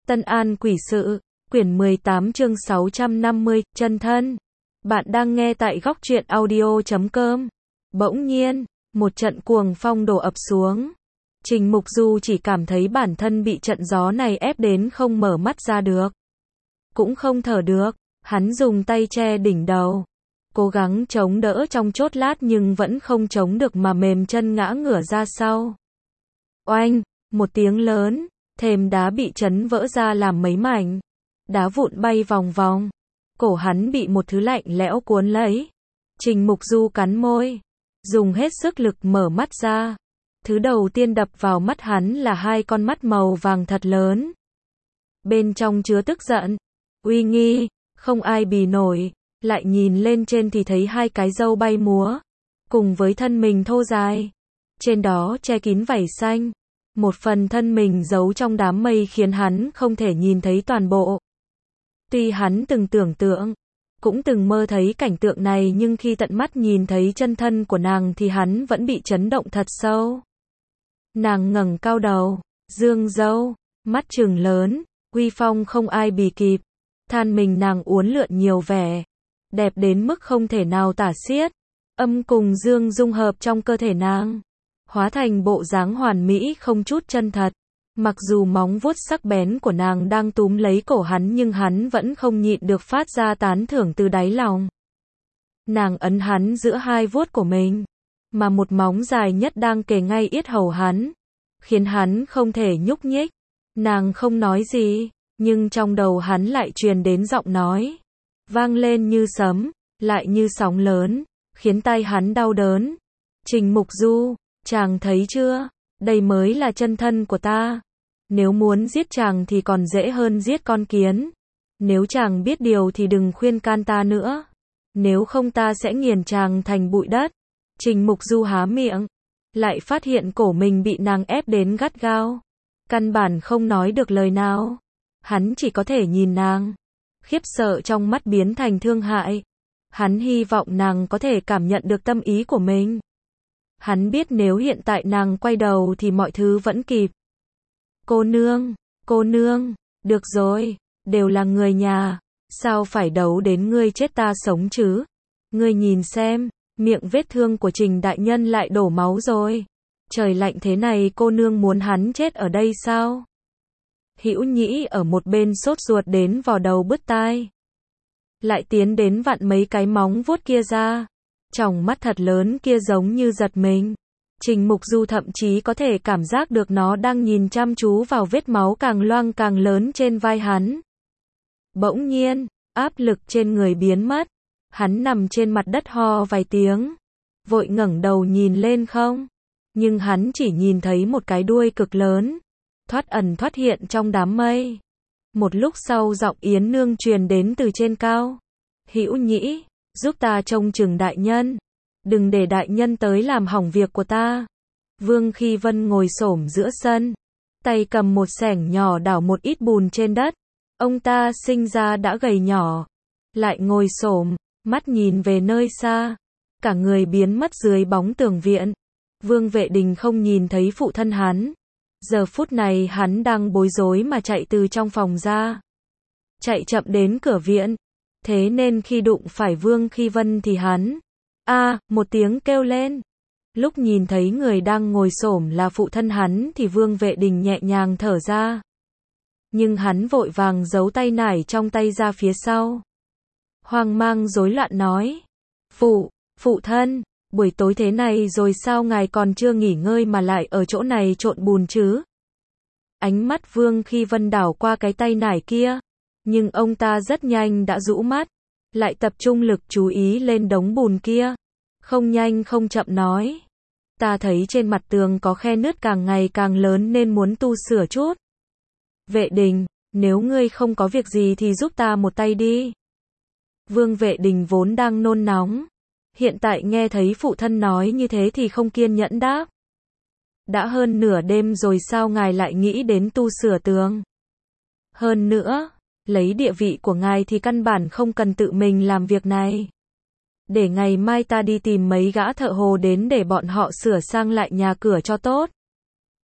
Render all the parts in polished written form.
Tân An Quỷ Sự, quyển 18 chương 650, chân thân. Bạn đang nghe tại góc truyện audio.com. Bỗng nhiên, một trận cuồng phong đổ ập xuống. Trình Mục Du chỉ cảm thấy bản thân bị trận gió này ép đến không mở mắt ra được. Cũng không thở được, hắn dùng tay che đỉnh đầu. Cố gắng chống đỡ trong chốc lát nhưng vẫn không chống được mà mềm chân ngã ngửa ra sau. Oanh, một tiếng lớn, thềm đá bị chấn vỡ ra làm mấy mảnh. Đá vụn bay vòng vòng. Cổ hắn bị một thứ lạnh lẽo cuốn lấy. Trình Mục Du cắn môi, dùng hết sức lực mở mắt ra. Thứ đầu tiên đập vào mắt hắn là hai con mắt màu vàng thật lớn. Bên trong chứa tức giận, uy nghi, không ai bì nổi. Lại nhìn lên trên thì thấy hai cái râu bay múa, cùng với thân mình thô dài. Trên đó che kín vảy xanh. Một phần thân mình giấu trong đám mây khiến hắn không thể nhìn thấy toàn bộ. Tuy hắn từng tưởng tượng, cũng từng mơ thấy cảnh tượng này nhưng khi tận mắt nhìn thấy chân thân của nàng thì hắn vẫn bị chấn động thật sâu. Nàng ngẩng cao đầu, dương râu, mắt trừng lớn, uy phong không ai bì kịp. Than mình nàng uốn lượn nhiều vẻ, đẹp đến mức không thể nào tả xiết. Âm cùng dương dung hợp trong cơ thể nàng, hóa thành bộ dáng hoàn mỹ không chút chân thật. Mặc dù móng vuốt sắc bén của nàng đang túm lấy cổ hắn nhưng hắn vẫn không nhịn được phát ra tán thưởng từ đáy lòng. Nàng ấn hắn giữa hai vuốt của mình, mà một móng dài nhất đang kề ngay yết hầu hắn, khiến hắn không thể nhúc nhích. Nàng không nói gì, nhưng trong đầu hắn lại truyền đến giọng nói, vang lên như sấm, lại như sóng lớn, khiến tai hắn đau đớn. Trình Mục Du, chàng thấy chưa, đây mới là chân thân của ta. Nếu muốn giết chàng thì còn dễ hơn giết con kiến. Nếu chàng biết điều thì đừng khuyên can ta nữa. Nếu không ta sẽ nghiền chàng thành bụi đất. Trình Mục Du há miệng, lại phát hiện cổ mình bị nàng ép đến gắt gao. Căn bản không nói được lời nào. Hắn chỉ có thể nhìn nàng. Khiếp sợ trong mắt biến thành thương hại. Hắn hy vọng nàng có thể cảm nhận được tâm ý của mình. Hắn biết nếu hiện tại nàng quay đầu thì mọi thứ vẫn kịp. Cô nương, được rồi, đều là người nhà, sao phải đấu đến ngươi chết ta sống chứ? Ngươi nhìn xem, miệng vết thương của Trình đại nhân lại đổ máu rồi. Trời lạnh thế này cô nương muốn hắn chết ở đây sao? Hữu Nhĩ ở một bên sốt ruột đến vò đầu bứt tai. Lại tiến đến vặn mấy cái móng vuốt kia ra. Tròng mắt thật lớn kia giống như giật mình. Trình Mục Du thậm chí có thể cảm giác được nó đang nhìn chăm chú vào vết máu càng loang càng lớn trên vai hắn. Bỗng nhiên, áp lực trên người biến mất. Hắn nằm trên mặt đất ho vài tiếng. Vội ngẩng đầu nhìn lên không. Nhưng hắn chỉ nhìn thấy một cái đuôi cực lớn. Thoát ẩn thoát hiện trong đám mây. Một lúc sau giọng Yến Nương truyền đến từ trên cao. Hữu Nhĩ, giúp ta trông chừng đại nhân. Đừng để đại nhân tới làm hỏng việc của ta. Vương Khi Vân ngồi xổm giữa sân, tay cầm một xẻng nhỏ đảo một ít bùn trên đất. Ông ta sinh ra đã gầy nhỏ, lại ngồi xổm, mắt nhìn về nơi xa, cả người biến mất dưới bóng tường viện. Vương Vệ Đình không nhìn thấy phụ thân hắn. Giờ phút này hắn đang bối rối mà chạy từ trong phòng ra. Chạy chậm đến cửa viện, thế nên khi đụng phải Vương Khi Vân thì hắn một tiếng kêu lên. Lúc nhìn thấy người đang ngồi xổm là phụ thân hắn thì Vương Vệ Đình nhẹ nhàng thở ra. Nhưng hắn vội vàng giấu tay nải trong tay ra phía sau. Hoang mang rối loạn nói. Phụ thân, buổi tối thế này rồi sao ngài còn chưa nghỉ ngơi mà lại ở chỗ này trộn bùn chứ? Ánh mắt Vương Khi Vân đảo qua cái tay nải kia. Nhưng ông ta rất nhanh đã rũ mắt. Lại tập trung lực chú ý lên đống bùn kia. Không nhanh không chậm nói. Ta thấy trên mặt tường có khe nứt càng ngày càng lớn nên muốn tu sửa chút. Vệ Đình, nếu ngươi không có việc gì thì giúp ta một tay đi. Vương Vệ Đình vốn đang nôn nóng. Hiện tại nghe thấy phụ thân nói như thế thì không kiên nhẫn đáp. Đã hơn nửa đêm rồi sao ngài lại nghĩ đến tu sửa tường? Hơn nữa, lấy địa vị của ngài thì căn bản không cần tự mình làm việc này. Để ngày mai ta đi tìm mấy gã thợ hồ đến để bọn họ sửa sang lại nhà cửa cho tốt.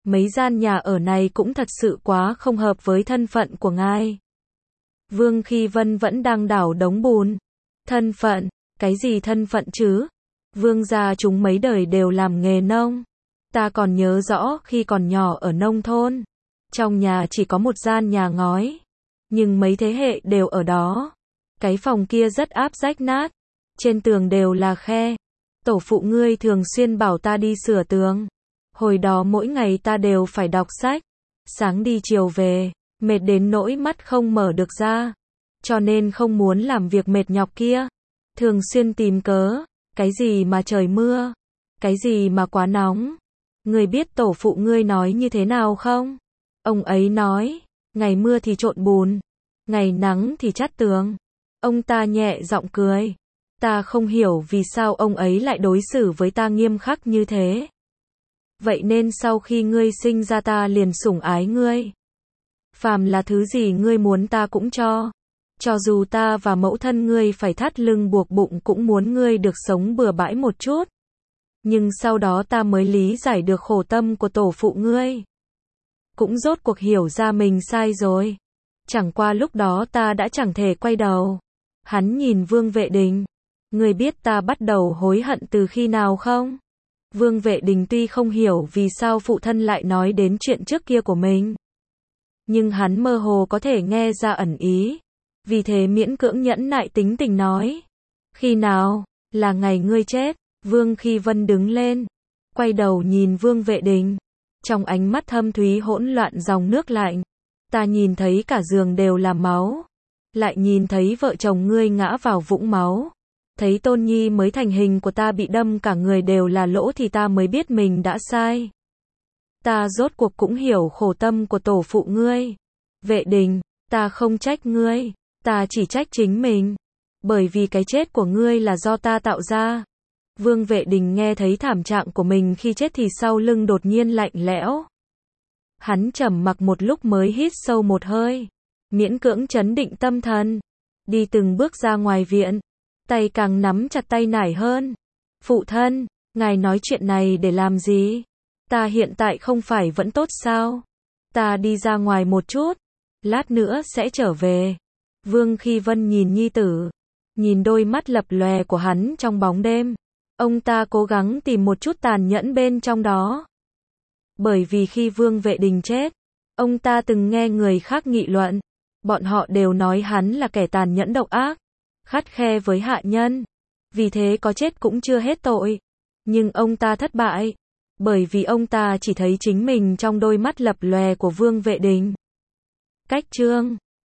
Mấy gian nhà ở này cũng thật sự quá không hợp với thân phận của ngài. Vương Khi Vân vẫn đang đảo đống bùn. Thân phận, cái gì thân phận chứ? Vương gia chúng mấy đời đều làm nghề nông. Ta còn nhớ rõ khi còn nhỏ ở nông thôn. Trong nhà chỉ có một gian nhà ngói. Nhưng mấy thế hệ đều ở đó. Cái phòng kia rất áp rách nát. Trên tường đều là khe. Tổ phụ ngươi thường xuyên bảo ta đi sửa tường. Hồi đó mỗi ngày ta đều phải đọc sách. Sáng đi chiều về, mệt đến nỗi mắt không mở được ra. Cho nên không muốn làm việc mệt nhọc kia. Thường xuyên tìm cớ. Cái gì mà trời mưa? Cái gì mà quá nóng? Ngươi biết tổ phụ ngươi nói như thế nào không? Ông ấy nói, ngày mưa thì trộn bùn, ngày nắng thì chát tường. Ông ta nhẹ giọng cười. Ta không hiểu vì sao ông ấy lại đối xử với ta nghiêm khắc như thế. Vậy nên sau khi ngươi sinh ra ta liền sủng ái ngươi. Phàm là thứ gì ngươi muốn ta cũng cho. Cho dù ta và mẫu thân ngươi phải thắt lưng buộc bụng cũng muốn ngươi được sống bừa bãi một chút. Nhưng sau đó ta mới lý giải được khổ tâm của tổ phụ ngươi. Cũng rốt cuộc hiểu ra mình sai rồi. Chẳng qua lúc đó ta đã chẳng thể quay đầu. Hắn nhìn Vương Vệ Đình. Ngươi biết ta bắt đầu hối hận từ khi nào không? Vương Vệ Đình tuy không hiểu vì sao phụ thân lại nói đến chuyện trước kia của mình. Nhưng hắn mơ hồ có thể nghe ra ẩn ý. Vì thế miễn cưỡng nhẫn nại tính tình nói. Khi nào? Là ngày ngươi chết. Vương Khi Vân đứng lên. Quay đầu nhìn Vương Vệ Đình. Trong ánh mắt thâm thúy hỗn loạn dòng nước lạnh. Ta nhìn thấy cả giường đều là máu. Lại nhìn thấy vợ chồng ngươi ngã vào vũng máu. Thấy Tôn Nhi mới thành hình của ta bị đâm cả người đều là lỗ thì ta mới biết mình đã sai. Ta rốt cuộc cũng hiểu khổ tâm của tổ phụ ngươi. Vệ Đình, ta không trách ngươi. Ta chỉ trách chính mình. Bởi vì cái chết của ngươi là do ta tạo ra. Vương Vệ Đình nghe thấy thảm trạng của mình khi chết thì sau lưng đột nhiên lạnh lẽo. Hắn trầm mặc một lúc mới hít sâu một hơi. Miễn cưỡng trấn định tâm thần. Đi từng bước ra ngoài viện. Tay càng nắm chặt tay nải hơn. Phụ thân, ngài nói chuyện này để làm gì? Ta hiện tại không phải vẫn tốt sao? Ta đi ra ngoài một chút. Lát nữa sẽ trở về. Vương Khi Vân nhìn nhi tử. Nhìn đôi mắt lập lòe của hắn trong bóng đêm. Ông ta cố gắng tìm một chút tàn nhẫn bên trong đó. Bởi vì khi Vương Vệ Đình chết, ông ta từng nghe người khác nghị luận. Bọn họ đều nói hắn là kẻ tàn nhẫn độc ác, khắt khe với hạ nhân. Vì thế có chết cũng chưa hết tội. Nhưng ông ta thất bại. Bởi vì ông ta chỉ thấy chính mình trong đôi mắt lập lòe của Vương Vệ Đình. Cách chương